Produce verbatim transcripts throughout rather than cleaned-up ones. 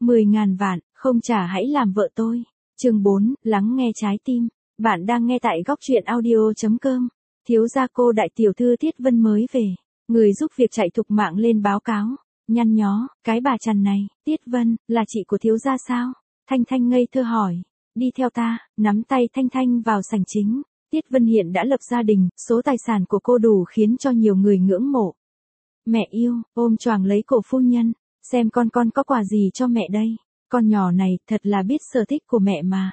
mười ngàn vạn, không trả hãy làm vợ tôi. Chương bốn, lắng nghe trái tim. Bạn đang nghe tại góc truyện audio chấm com. Thiếu gia cô đại tiểu thư Tiết Vân mới về. Người giúp việc chạy thục mạng lên báo cáo. Nhăn nhó, cái bà chằn này, Tiết Vân, là chị của thiếu gia sao? Thanh Thanh ngây thơ hỏi. Đi theo ta, nắm tay Thanh Thanh vào sảnh chính. Tiết Vân hiện đã lập gia đình, số tài sản của cô đủ khiến cho nhiều người ngưỡng mộ. Mẹ yêu, ôm choàng lấy cổ phu nhân. Xem con con có quà gì cho mẹ đây. Con nhỏ này thật là biết sở thích của mẹ mà.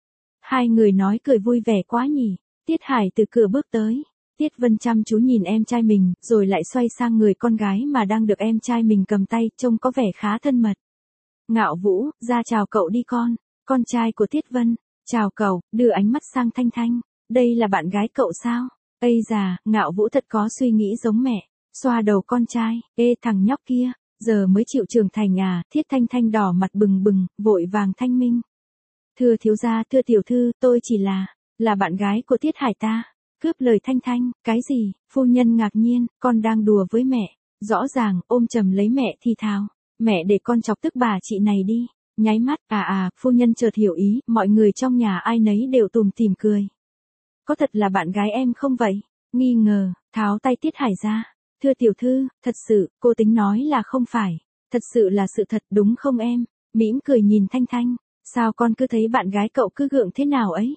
Hai người nói cười vui vẻ quá nhỉ. Tiết Hải từ cửa bước tới. Tiết Vân chăm chú nhìn em trai mình, rồi lại xoay sang người con gái mà đang được em trai mình cầm tay, trông có vẻ khá thân mật. Ngạo Vũ, ra chào cậu đi con. Con trai của Tiết Vân. Chào cậu, đưa ánh mắt sang Thanh Thanh. Đây là bạn gái cậu sao? Ây già, Ngạo Vũ thật có suy nghĩ giống mẹ. Xoa đầu con trai, ê thằng nhóc kia, giờ mới chịu trưởng thành à? Thiết Thanh Thanh đỏ mặt bừng bừng, vội vàng thanh minh. Thưa thiếu gia, thưa tiểu thư, tôi chỉ là, là bạn gái của Tiết Hải ta. Cướp lời Thanh Thanh, cái gì? Phu nhân ngạc nhiên, con đang đùa với mẹ. Rõ ràng, ôm chầm lấy mẹ thì thào. Mẹ để con chọc tức bà chị này đi. Nháy mắt, à à, phu nhân chợt hiểu ý, mọi người trong nhà ai nấy đều tùm tìm cười. Có thật là bạn gái em không vậy? Nghi ngờ, tháo tay Tiết Hải ra. Thưa tiểu thư, thật sự, cô tính nói là không phải. Thật sự là sự thật đúng không em? Mỉm cười nhìn Thanh Thanh. Sao con cứ thấy bạn gái cậu cứ gượng thế nào ấy?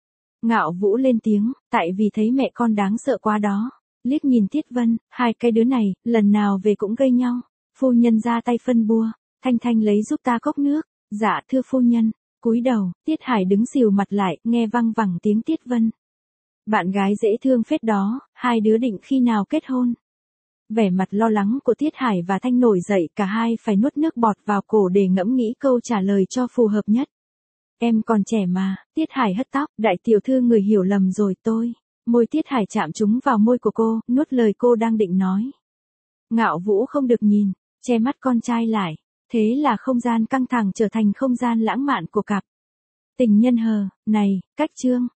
Ngạo Vũ lên tiếng, tại vì thấy mẹ con đáng sợ quá đó. Liếc nhìn Tiết Vân, hai cái đứa này, lần nào về cũng gây nhau. Phu nhân ra tay phân bua. Thanh Thanh lấy giúp ta cốc nước. Dạ thưa phu nhân. Cúi đầu, Tiết Hải đứng xìu mặt lại, nghe văng vẳng tiếng Tiết Vân. Bạn gái dễ thương phết đó, hai đứa định khi nào kết hôn? Vẻ mặt lo lắng của Tiết Hải và Thanh nổi dậy, cả hai phải nuốt nước bọt vào cổ để ngẫm nghĩ câu trả lời cho phù hợp nhất. Em còn trẻ mà, Tiết Hải hất tóc, đại tiểu thư người hiểu lầm rồi tôi. Môi Tiết Hải chạm trúng vào môi của cô, nuốt lời cô đang định nói. Ngạo Vũ không được nhìn, che mắt con trai lại. Thế là không gian căng thẳng trở thành không gian lãng mạn của cặp tình nhân hờ. Này, cách trương,